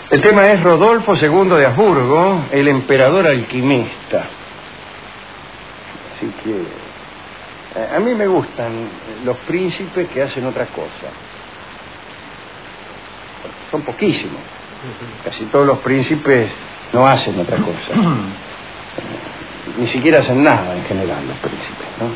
El tema es Rodolfo II de Habsburgo, el emperador alquimista. Así que a mí me gustan los príncipes que hacen otra cosa. Son poquísimos. Casi todos los príncipes no hacen otra cosa. Ni siquiera hacen nada en general los príncipes, ¿no?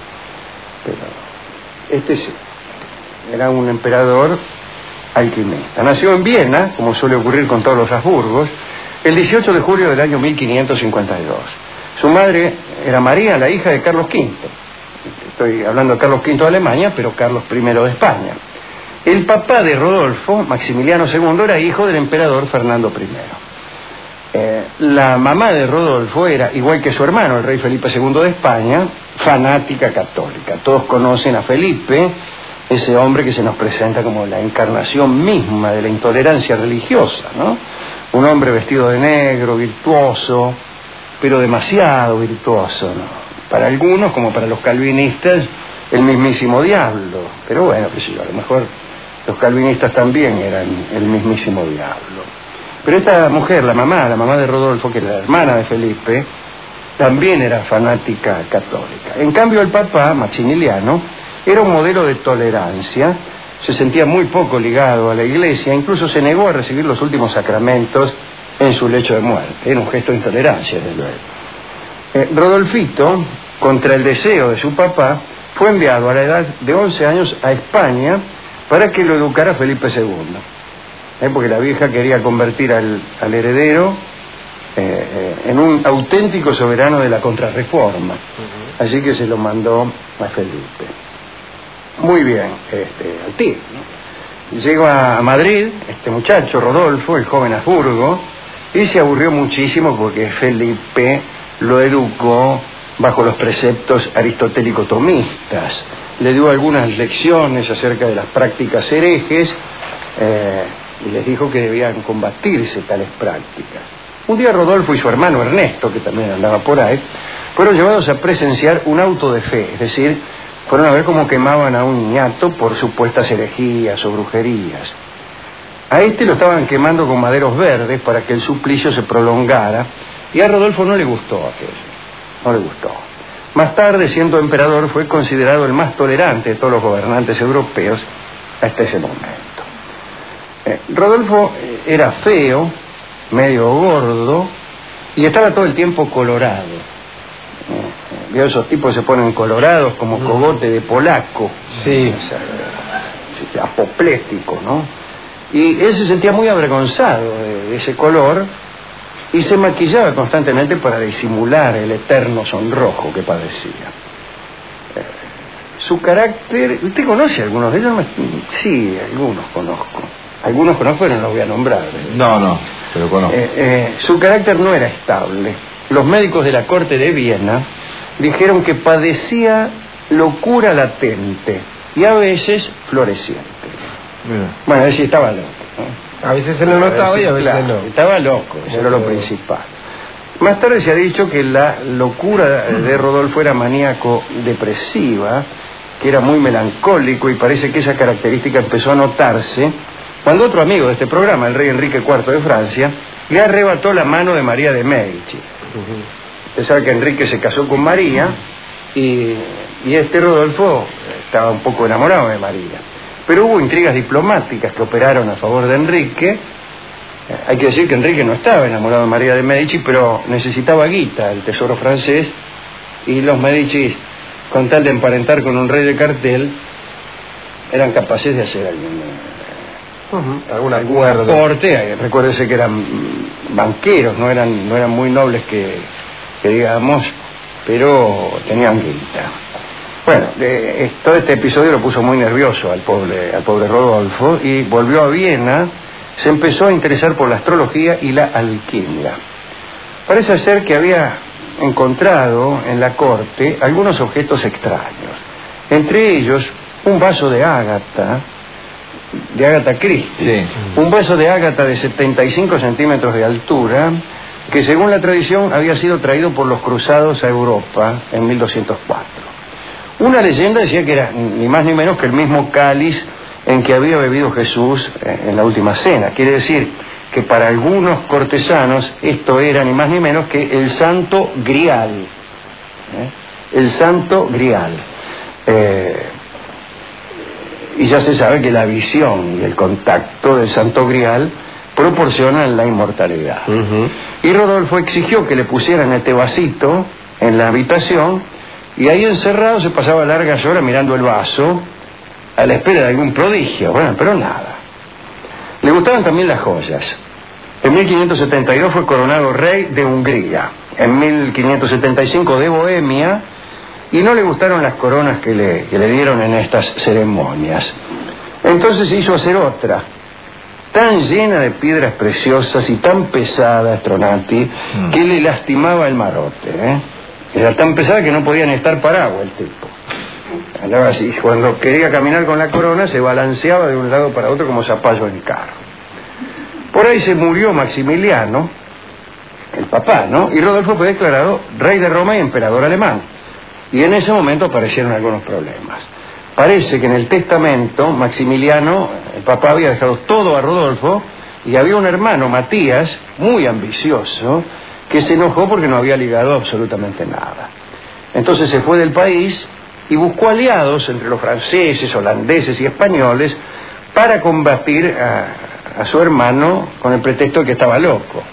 Pero este sí, era un emperador alquimista. Nació en Viena, como suele ocurrir con todos los Habsburgos, el 18 de julio del año 1552. Su madre era María, la hija de Carlos V. Estoy hablando de Carlos V de Alemania, pero Carlos I de España. El papá de Rodolfo, Maximiliano II, era hijo del emperador Fernando I. La mamá de Rodolfo era, igual que su hermano, el rey Felipe II de España, fanática católica. Todos conocen a Felipe, ese hombre que se nos presenta como la encarnación misma de la intolerancia religiosa, ¿no? Un hombre vestido de negro, virtuoso, pero demasiado virtuoso, ¿no? Para algunos, como para los calvinistas, el mismísimo diablo. Pero bueno, qué sé yo, a lo mejor los calvinistas también eran el mismísimo diablo. Pero esta mujer, la mamá de Rodolfo, que era la hermana de Felipe, también era fanática católica. En cambio, el papá, Maximiliano, era un modelo de tolerancia, se sentía muy poco ligado a la iglesia, incluso se negó a recibir los últimos sacramentos en su lecho de muerte. Era un gesto de intolerancia, desde luego. Rodolfito, contra el deseo de su papá, fue enviado a la edad de 11 años a España para que lo educara Felipe II. Porque la vieja quería convertir al heredero en un auténtico soberano de la contrarreforma. Así que se lo mandó a Felipe. Muy bien, al tío, ¿no? Llegó a Madrid este muchacho, Rodolfo, el joven Habsburgo, y se aburrió muchísimo porque Felipe lo educó bajo los preceptos aristotélico-tomistas. Le dio algunas lecciones acerca de las prácticas herejes y les dijo que debían combatirse tales prácticas. Un día Rodolfo y su hermano Ernesto, que también andaba por ahí, fueron llevados a presenciar un auto de fe, es decir, fueron a ver cómo quemaban a un niñato por supuestas herejías o brujerías. A este lo estaban quemando con maderos verdes para que el suplicio se prolongara, y a Rodolfo no le gustó aquello, no le gustó. Más tarde, siendo emperador, fue considerado el más tolerante de todos los gobernantes europeos hasta ese momento. Rodolfo era feo, medio gordo, y estaba todo el tiempo colorado. Vio esos tipos que se ponen colorados como cogote de polaco. Sí. Apoplético, ¿no? Y él se sentía muy avergonzado de ese color y se maquillaba constantemente para disimular el eterno sonrojo que padecía. Su carácter... ¿Usted conoce algunos de ellos? Sí, algunos conozco. Algunos conozco, pero no los voy a nombrar. No, pero conozco. Su carácter no era estable. Los médicos de la corte de Viena dijeron que padecía locura latente y a veces floreciente. Mira. Bueno, a veces estaba loco, ¿no? A veces se lo notaba y a veces claro, no. Estaba loco, eso era lo principal. Más tarde se ha dicho que la locura de Rodolfo era maníaco-depresiva, que era muy melancólico, y parece que esa característica empezó a notarse cuando otro amigo de este programa, el rey Enrique IV de Francia, le arrebató la mano de María de Medici. Usted sabe que Enrique se casó con María y este Rodolfo estaba un poco enamorado de María. Pero hubo intrigas diplomáticas que operaron a favor de Enrique. Hay que decir que Enrique no estaba enamorado de María de Medici, pero necesitaba guita, el tesoro francés, y los Medici, con tal de emparentar con un rey de cartel, eran capaces de hacer algún aporte. Recuérdese que eran banqueros, no eran muy nobles que digamos, pero tenían guita. Bueno, todo este episodio lo puso muy nervioso al pobre Rodolfo, y volvió a Viena. Se empezó a interesar por la astrología y la alquimia. Parece ser que había encontrado en la corte algunos objetos extraños, entre ellos un vaso de ágata Christie, sí. Un vaso de ágata de 75 centímetros de altura, que según la tradición había sido traído por los cruzados a Europa en 1204. Una leyenda decía que era ni más ni menos que el mismo cáliz en que había bebido Jesús en la última cena. Quiere decir que para algunos cortesanos esto era ni más ni menos que el Santo Grial. El Santo Grial. Y ya se sabe que la visión y el contacto del Santo Grial proporcionan la inmortalidad. Y Rodolfo exigió que le pusieran este vasito en la habitación, y ahí encerrado se pasaba largas horas mirando el vaso a la espera de algún prodigio. Bueno, pero nada. Le gustaban también las joyas. En 1572 fue coronado rey de Hungría, en 1575 de Bohemia, y no le gustaron las coronas que le dieron en estas ceremonias. Entonces se hizo hacer otra, tan llena de piedras preciosas y tan pesada, Stronati, que le lastimaba el marote. Era tan pesada que no podía ni estar parado el tipo. Andaba así, cuando quería caminar con la corona se balanceaba de un lado para otro como zapallo en carro. Por ahí se murió Maximiliano, el papá, ¿no? Y Rodolfo fue declarado rey de Roma y emperador alemán. Y en ese momento aparecieron algunos problemas. Parece que en el testamento Maximiliano, el papá, había dejado todo a Rodolfo, y había un hermano, Matías, muy ambicioso, que se enojó porque no había ligado absolutamente nada. Entonces se fue del país y buscó aliados entre los franceses, holandeses y españoles para combatir a su hermano con el pretexto de que estaba loco.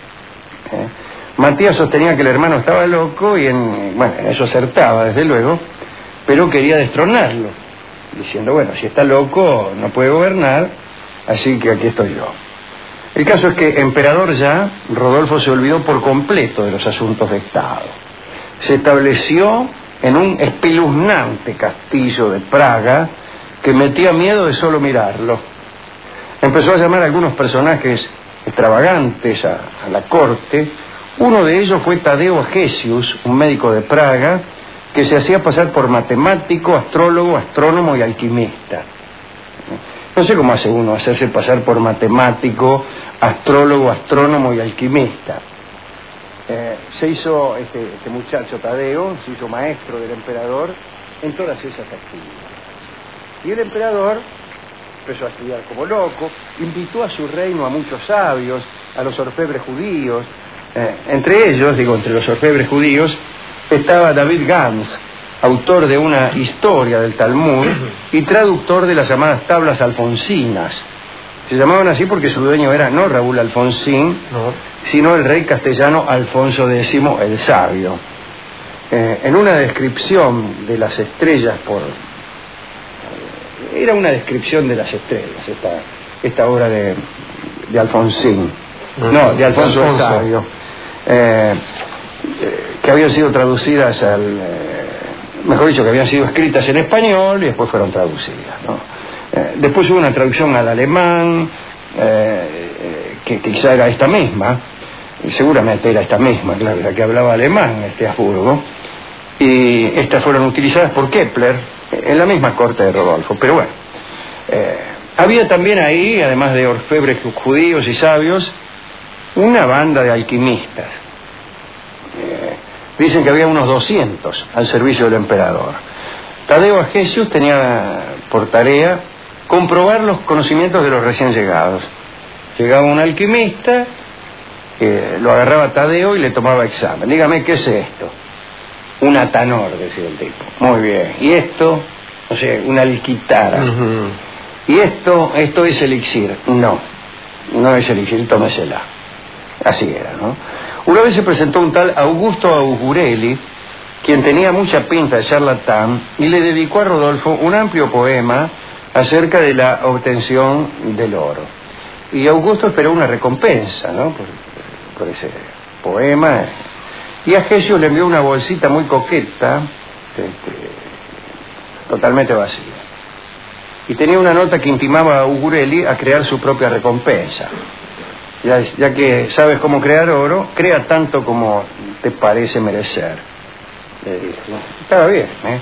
Matías sostenía que el hermano estaba loco y en eso acertaba, desde luego, pero quería destronarlo, diciendo, bueno, si está loco no puede gobernar, así que aquí estoy yo. El caso es que, emperador ya, Rodolfo se olvidó por completo de los asuntos de Estado. Se estableció en un espeluznante castillo de Praga que metía miedo de solo mirarlo. Empezó a llamar a algunos personajes extravagantes a la corte. Uno de ellos fue Tadeo Agesius, un médico de Praga, que se hacía pasar por matemático, astrólogo, astrónomo y alquimista. No sé cómo hace uno hacerse pasar por matemático, astrólogo, astrónomo y alquimista. Se hizo, este muchacho Tadeo, se hizo maestro del emperador en todas esas actividades. Y el emperador empezó a estudiar como loco, invitó a su reino a muchos sabios, a los orfebres judíos. Entre ellos, entre los orfebres judíos, estaba David Gans, autor de una historia del Talmud y traductor de las llamadas tablas alfonsinas. Se llamaban así porque su dueño era no Raúl Alfonsín, sino el rey castellano Alfonso X el Sabio. En una descripción de las estrellas era una descripción de las estrellas esta obra de Alfonsín, de Alfonso el Sabio, que habían sido traducidas mejor dicho, que habían sido escritas en español y después fueron traducidas, ¿no? Después hubo una traducción al alemán, que quizá era esta misma, y seguramente era esta misma, claro, la que hablaba alemán, Habsburgo, y estas fueron utilizadas por Kepler en la misma corte de Rodolfo. Pero bueno, había también ahí, además de orfebres judíos y sabios, una banda de alquimistas. Dicen que había unos 200 al servicio del emperador. Tadeo Agesius tenía por tarea comprobar los conocimientos de los recién llegados. Llegaba un alquimista, lo agarraba a Tadeo y le tomaba examen. Dígame, ¿qué es esto? Un atanor, decía el tipo. Muy bien. ¿Y esto? No sé, una alquitara. ¿Y esto es elixir? No es elixir, tómesela. Así era, ¿no? Una vez se presentó un tal Augusto Augurelli, quien tenía mucha pinta de charlatán, y le dedicó a Rodolfo un amplio poema acerca de la obtención del oro. Y Augusto esperó una recompensa, ¿no?, por ese poema, y Agesius le envió una bolsita muy coqueta, totalmente vacía. Y tenía una nota que intimaba a Augurelli a crear su propia recompensa. Ya que sabes cómo crear oro, crea tanto como te parece merecer. Estaba bien,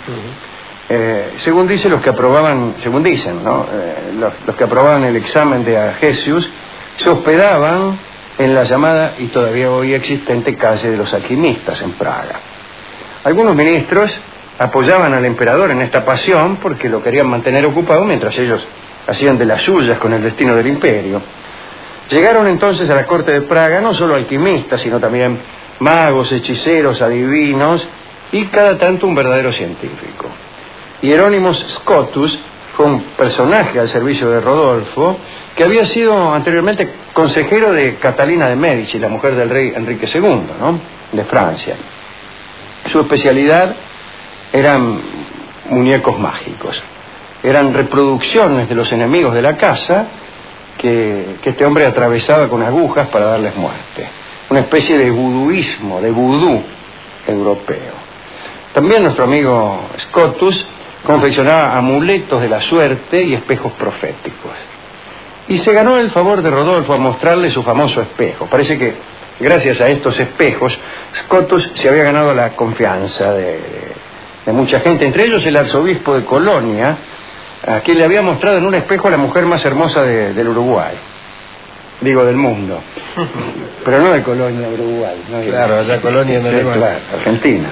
según dicen los que aprobaban, los que aprobaban el examen de Agesius, se hospedaban en la llamada y todavía hoy existente calle de los alquimistas en Praga. Algunos ministros apoyaban al emperador en esta pasión porque lo querían mantener ocupado mientras ellos hacían de las suyas con el destino del imperio. Llegaron entonces a la corte de Praga no solo alquimistas, sino también magos, hechiceros, adivinos y cada tanto un verdadero científico. Hieronymus Scotus fue un personaje al servicio de Rodolfo que había sido anteriormente consejero de Catalina de Medici, la mujer del rey Enrique II, ¿no?, de Francia. Su especialidad eran muñecos mágicos, eran reproducciones de los enemigos de la casa que este hombre atravesaba con agujas para darles muerte. Una especie de vuduismo, de vudú europeo. También nuestro amigo Scotus confeccionaba amuletos de la suerte y espejos proféticos. Y se ganó el favor de Rodolfo a mostrarle su famoso espejo. Parece que gracias a estos espejos Scotus se había ganado la confianza de mucha gente, entre ellos el arzobispo de Colonia, a quien le había mostrado en un espejo a la mujer más hermosa del Uruguay. Digo, del mundo. Pero no de Colonia, de Uruguay. No, claro, la Colonia no, sí, claro, Argentina.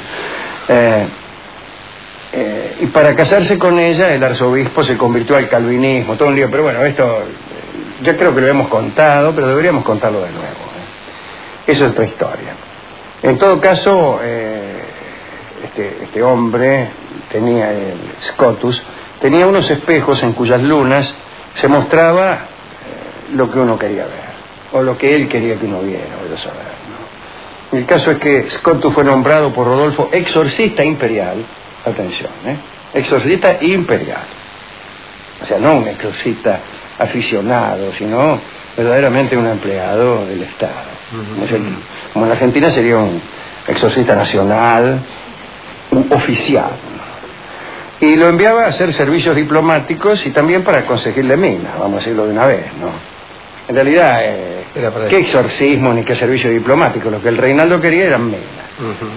Y para casarse con ella, el arzobispo se convirtió al calvinismo, todo un lío. Pero bueno, esto ya creo que lo hemos contado, pero deberíamos contarlo de nuevo. Eso es otra historia. En todo caso, este hombre tenía, el Scotus, tenía unos espejos en cuyas lunas se mostraba lo que uno quería ver, o lo que él quería que uno viera, o saber, ¿no? El caso es que Scotus fue nombrado por Rodolfo exorcista imperial, atención, exorcista imperial. O sea, no un exorcista aficionado, sino verdaderamente un empleado del Estado. Como en Argentina sería un exorcista nacional, un oficial. Y lo enviaba a hacer servicios diplomáticos y también para conseguirle minas, vamos a decirlo de una vez, ¿no? En realidad, qué exorcismo ni qué servicio diplomático, lo que el Reinaldo quería eran minas.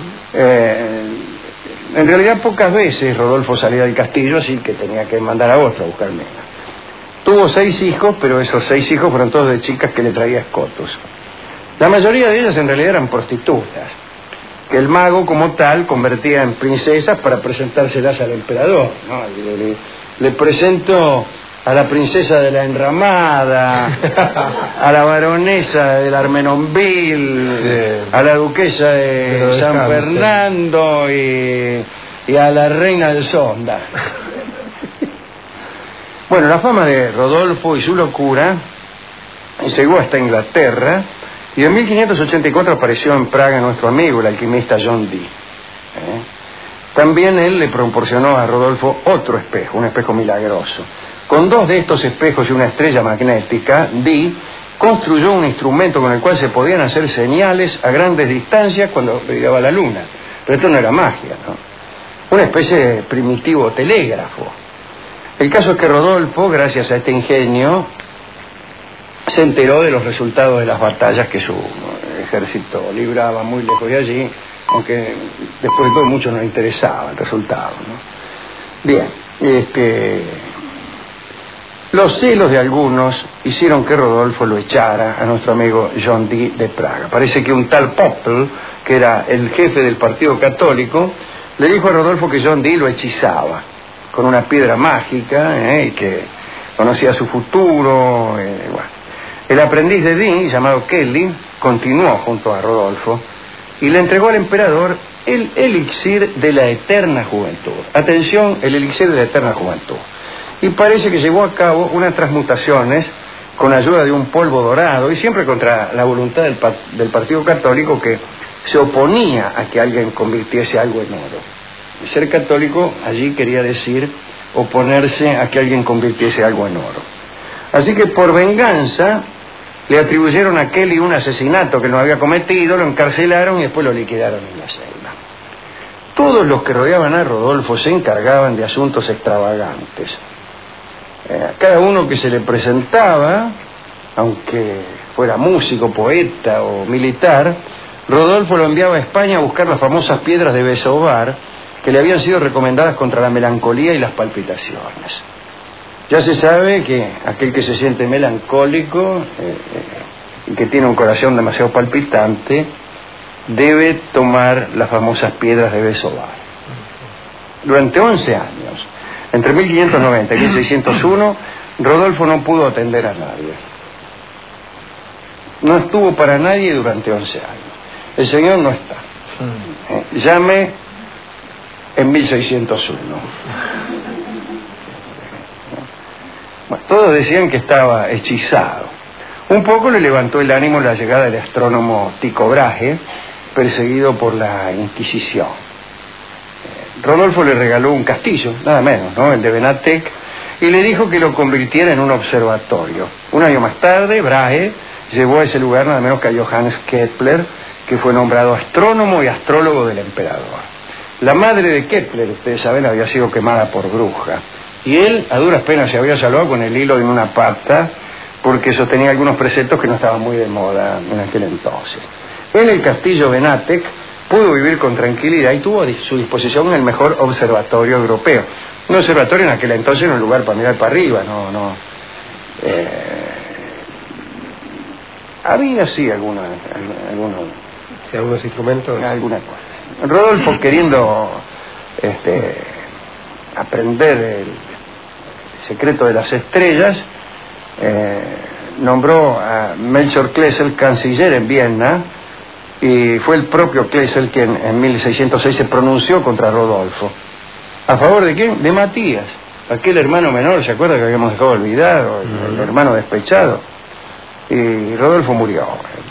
En realidad pocas veces Rodolfo salía del castillo, así que tenía que mandar a otro a buscar minas. Tuvo 6 hijos, pero esos 6 hijos fueron todos de chicas que le traía Scotus. La mayoría de ellas en realidad eran prostitutas, que el mago como tal convertía en princesas para presentárselas al emperador, ¿no? Le presento a la princesa de la Enramada, a la baronesa del Armenonville, a la duquesa de San Fernando y a la reina del Sonda. Bueno, la fama de Rodolfo y su locura llegó hasta Inglaterra. Y en 1584 apareció en Praga nuestro amigo, el alquimista John Dee. También él le proporcionó a Rodolfo otro espejo, un espejo milagroso. Con 2 de estos espejos y una estrella magnética, Dee construyó un instrumento con el cual se podían hacer señales a grandes distancias cuando brillaba la luna. Pero esto no era magia, ¿no? Una especie de primitivo telégrafo. El caso es que Rodolfo, gracias a este ingenio, se enteró de los resultados de las batallas que su ejército libraba muy lejos de allí, aunque después de todo mucho nos interesaba el resultado, ¿no? Bien, los celos de algunos hicieron que Rodolfo lo echara a nuestro amigo John Dee de Praga. Parece que un tal Popple, que era el jefe del partido católico, le dijo a Rodolfo que John Dee lo hechizaba con una piedra mágica, y que conocía su futuro, bueno. El aprendiz de Dee, llamado Kelly, continuó junto a Rodolfo y le entregó al emperador el elixir de la eterna juventud. Atención, el elixir de la eterna juventud. Y parece que llevó a cabo unas transmutaciones con ayuda de un polvo dorado y siempre contra la voluntad del partido católico, que se oponía a que alguien convirtiese algo en oro. Y ser católico allí quería decir oponerse a que alguien convirtiese algo en oro. Así que por venganza le atribuyeron a Kelly un asesinato que no había cometido, lo encarcelaron y después lo liquidaron en la celda. Todos los que rodeaban a Rodolfo se encargaban de asuntos extravagantes. Cada uno que se le presentaba, aunque fuera músico, poeta o militar, Rodolfo lo enviaba a España a buscar las famosas piedras de Besovar, que le habían sido recomendadas contra la melancolía y las palpitaciones. Ya se sabe que aquel que se siente melancólico y que tiene un corazón demasiado palpitante debe tomar las famosas piedras de Besovar. Durante 11 años, entre 1590 y 1601, Rodolfo no pudo atender a nadie. no estuvo para nadie durante 11 años. El señor no está. Llame en 1601. Bueno, todos decían que estaba hechizado. Un poco le levantó el ánimo la llegada del astrónomo Tycho Brahe, perseguido por la Inquisición. Rodolfo le regaló un castillo, nada menos, ¿no?, el de Benatec, y le dijo que lo convirtiera en un observatorio. Un año más tarde, Brahe llevó a ese lugar nada menos que a Johannes Kepler, que fue nombrado astrónomo y astrólogo del emperador. La madre de Kepler, ustedes saben, había sido quemada por bruja, y él a duras penas se había salvado con el hilo de una pata, porque sostenía algunos preceptos que no estaban muy de moda en aquel entonces. En el castillo Benatec pudo vivir con tranquilidad y tuvo a su disposición el mejor observatorio europeo. Un observatorio en aquel entonces era un lugar para mirar para arriba, había sí algunos instrumentos, alguna cosa. Rodolfo, queriendo aprender el secreto de las estrellas, nombró a Melchior Klesel canciller en Viena, y fue el propio Klesel quien en 1606 se pronunció contra Rodolfo. ¿A favor de quién? De Matías, aquel hermano menor, ¿se acuerda que habíamos dejado olvidado? El hermano despechado. Y Rodolfo murió,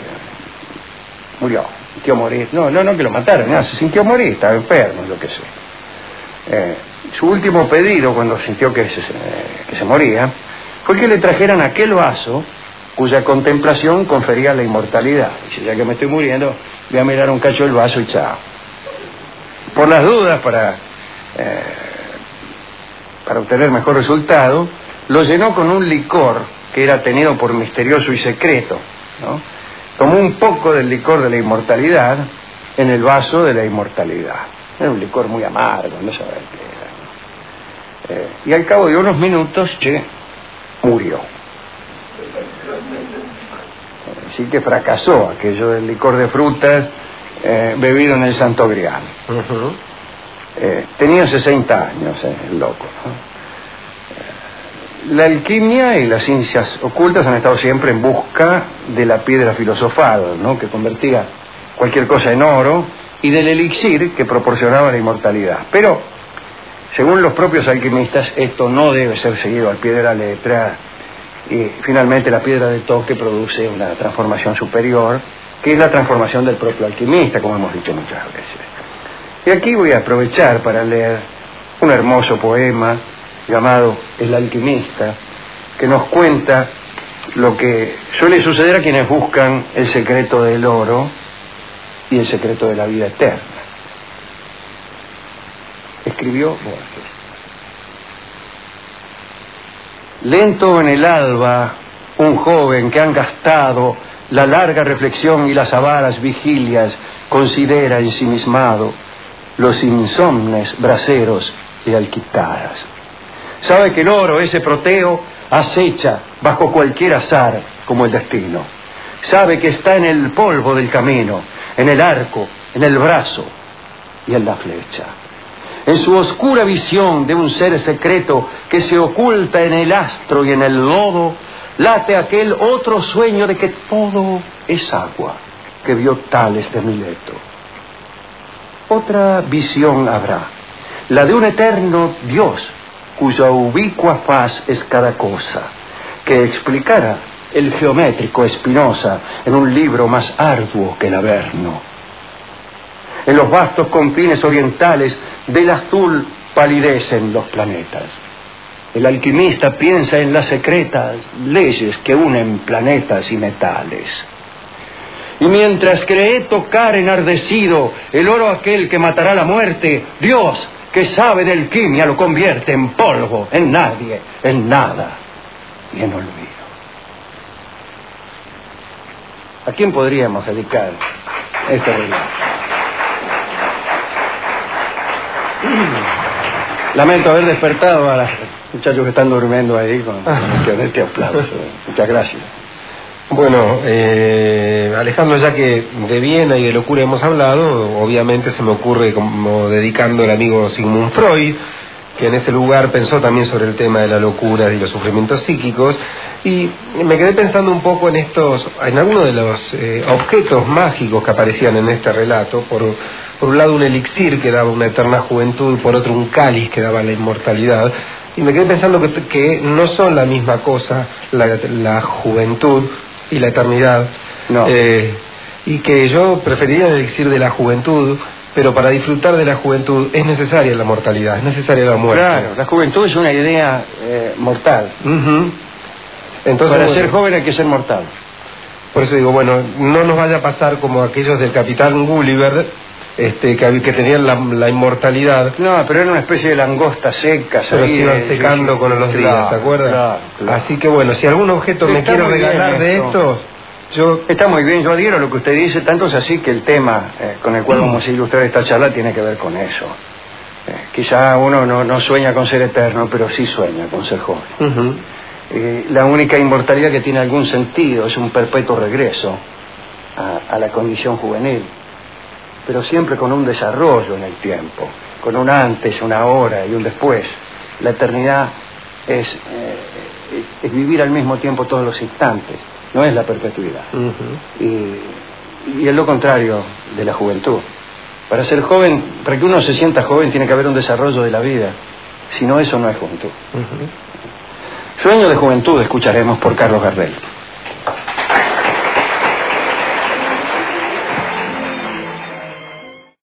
sintió morir. No que lo mataron, se sintió morir, estaba enfermo, lo que sé. Su último pedido, cuando sintió que se moría, fue que le trajeran aquel vaso cuya contemplación confería la inmortalidad. Dice, ya que me estoy muriendo, voy a mirar un cacho del vaso y chao. Por las dudas, para obtener mejor resultado, lo llenó con un licor que era tenido por misterioso y secreto, ¿no? Tomó un poco del licor de la inmortalidad en el vaso de la inmortalidad. Era un licor muy amargo, no sabía qué era. Y al cabo de unos minutos, murió. Así que fracasó aquello del licor de frutas bebido en el Santo Grial. Tenía 60 años, el loco, ¿no? La alquimia y las ciencias ocultas han estado siempre en busca de la piedra filosofal, ¿no?, que convertía cualquier cosa en oro, y del elixir que proporcionaba la inmortalidad. Pero, según los propios alquimistas, esto no debe ser seguido al pie de la letra, y finalmente la piedra de toque produce una transformación superior, que es la transformación del propio alquimista, como hemos dicho muchas veces. Y aquí voy a aprovechar para leer un hermoso poema llamado El alquimista, que nos cuenta lo que suele suceder a quienes buscan el secreto del oro y el secreto de la vida eterna. Escribió Borges. Lento en el alba, un joven que han gastado la larga reflexión y las avaras vigilias, considera ensimismado los insomnes braseros de Alquitaras. Sabe que el oro, ese Proteo, acecha bajo cualquier azar como el destino. Sabe que está en el polvo del camino, en el arco, en el brazo y en la flecha. En su oscura visión de un ser secreto que se oculta en el astro y en el lodo, late aquel otro sueño de que todo es agua, que vio Tales de Mileto. Otra visión habrá, la de un eterno Dios, cuya ubicua faz es cada cosa, que explicara el geométrico Spinoza en un libro más arduo que el Averno. En los vastos confines orientales del azul palidecen los planetas. El alquimista piensa en las secretas leyes que unen planetas y metales. Y mientras cree tocar enardecido el oro aquel que matará la muerte, Dios, que sabe de alquimia, lo convierte en polvo, en nadie, en nada y en olvido. ¿A quién podríamos dedicar este relato? Lamento haber despertado a los muchachos que están durmiendo ahí con este aplauso. Muchas gracias. Bueno, Alejandro, ya que de Viena y de locura hemos hablado, obviamente se me ocurre como dedicando al amigo Sigmund Freud, que en ese lugar pensó también sobre el tema de la locura y los sufrimientos psíquicos, y me quedé pensando un poco en algunos de los objetos mágicos que aparecían en este relato. Por un lado un elixir que daba una eterna juventud, por otro un cáliz que daba la inmortalidad, y me quedé pensando que no son la misma cosa la juventud y la eternidad, no. Y que yo preferiría el elixir de la juventud, pero para disfrutar de la juventud es necesaria la mortalidad, es necesaria la muerte. Claro, la juventud es una idea mortal. Entonces, para ser joven hay que ser mortal. Por eso digo, bueno, no nos vaya a pasar como aquellos del capitán Gulliver, que tenían la inmortalidad. No, pero era una especie de langosta seca. Pero se iban secando con los días, ¿se acuerdan? Claro. Así que bueno, si algún objeto me quiero regalar de estos... Está muy bien, yo adhiero a lo que usted dice, tanto es así que el tema con el cual vamos a ilustrar esta charla tiene que ver con eso. Quizá uno no sueña con ser eterno, pero sí sueña con ser joven. La única inmortalidad que tiene algún sentido es un perpetuo regreso a la condición juvenil, pero siempre con un desarrollo en el tiempo, con un antes, una ahora y un después. La eternidad es vivir al mismo tiempo todos los instantes. No es la perpetuidad. Y es lo contrario de la juventud. Para ser joven, para que uno se sienta joven, tiene que haber un desarrollo de la vida. Si no, eso no es juventud. Sueño de juventud escucharemos por Carlos Gardel.